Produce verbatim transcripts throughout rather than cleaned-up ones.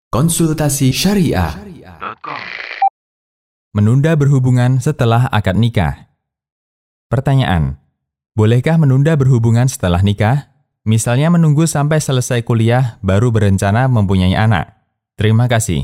Konsultasi Syariah. Menunda berhubungan setelah akad nikah. Pertanyaan: bolehkah menunda berhubungan setelah nikah? Misalnya menunggu sampai selesai kuliah baru berencana mempunyai anak. Terima kasih.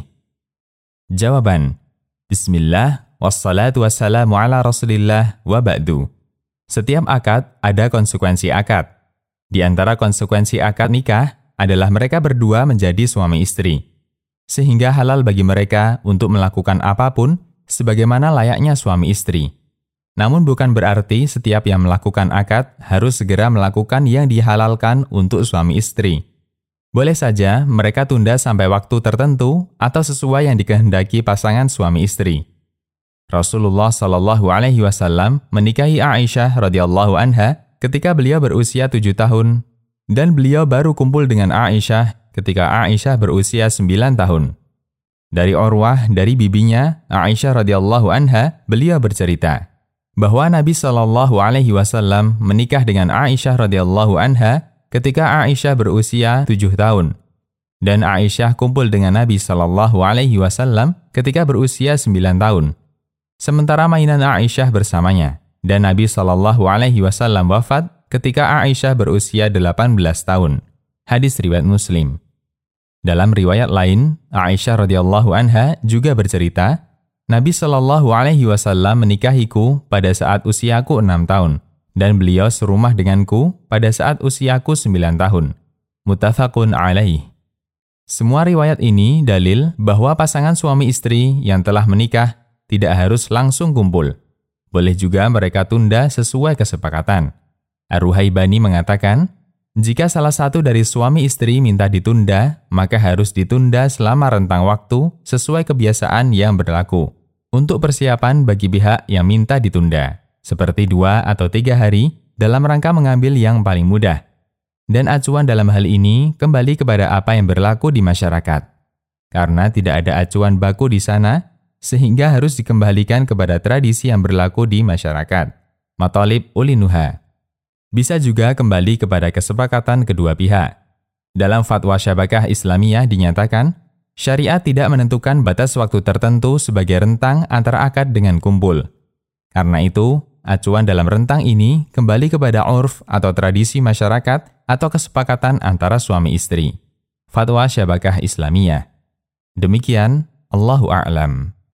Jawaban: Bismillah, wassalatu wassalamu ala rasulillah, wa ba'du. Setiap akad ada konsekuensi akad. Di antara konsekuensi akad nikah adalah mereka berdua menjadi suami istri. Sehingga halal bagi mereka untuk melakukan apapun sebagaimana layaknya suami istri. Namun bukan berarti setiap yang melakukan akad harus segera melakukan yang dihalalkan untuk suami istri. Boleh saja mereka tunda sampai waktu tertentu atau sesuai yang dikehendaki pasangan suami istri. Rasulullah Shallallahu Alaihi Wasallam menikahi Aisyah radhiyallahu anha ketika beliau berusia tujuh tahun dan beliau baru kumpul dengan Aisyah ketika Aisyah berusia sembilan tahun. Dari Urwah, dari bibinya, Aisyah radhiyallahu anha, beliau bercerita bahwa Nabi Shallallahu Alaihi Wasallam menikah dengan Aisyah radhiyallahu anha ketika Aisyah berusia tujuh tahun. Dan Aisyah kumpul dengan Nabi Shallallahu Alaihi Wasallam ketika berusia sembilan tahun. Sementara mainan Aisyah bersamanya, dan Nabi Shallallahu Alaihi Wasallam wafat ketika Aisyah berusia delapan belas tahun. Hadis riwayat Muslim. Dalam riwayat lain, Aisyah radhiyallahu anha juga bercerita, Nabi Shallallahu Alaihi Wasallam menikahiku pada saat usiaku enam tahun, dan beliau serumah denganku pada saat usiaku sembilan tahun. Muttafaqun alaih. Semua riwayat ini dalil bahwa pasangan suami istri yang telah menikah tidak harus langsung kumpul. Boleh juga mereka tunda sesuai kesepakatan. Ar-Ruhaibani mengatakan, jika salah satu dari suami istri minta ditunda, maka harus ditunda selama rentang waktu sesuai kebiasaan yang berlaku. Untuk persiapan bagi pihak yang minta ditunda, seperti dua atau tiga hari dalam rangka mengambil yang paling mudah. Dan acuan dalam hal ini kembali kepada apa yang berlaku di masyarakat. Karena tidak ada acuan baku di sana, sehingga harus dikembalikan kepada tradisi yang berlaku di masyarakat. Mathalib Ulinuha. Bisa juga kembali kepada kesepakatan kedua pihak. Dalam fatwa Syabakah Islamiyah dinyatakan, syariat tidak menentukan batas waktu tertentu sebagai rentang antara akad dengan kumpul. Karena itu, acuan dalam rentang ini kembali kepada urf atau tradisi masyarakat atau kesepakatan antara suami istri. Fatwa Syabakah Islamiyah. Demikian, Allahu a'lam.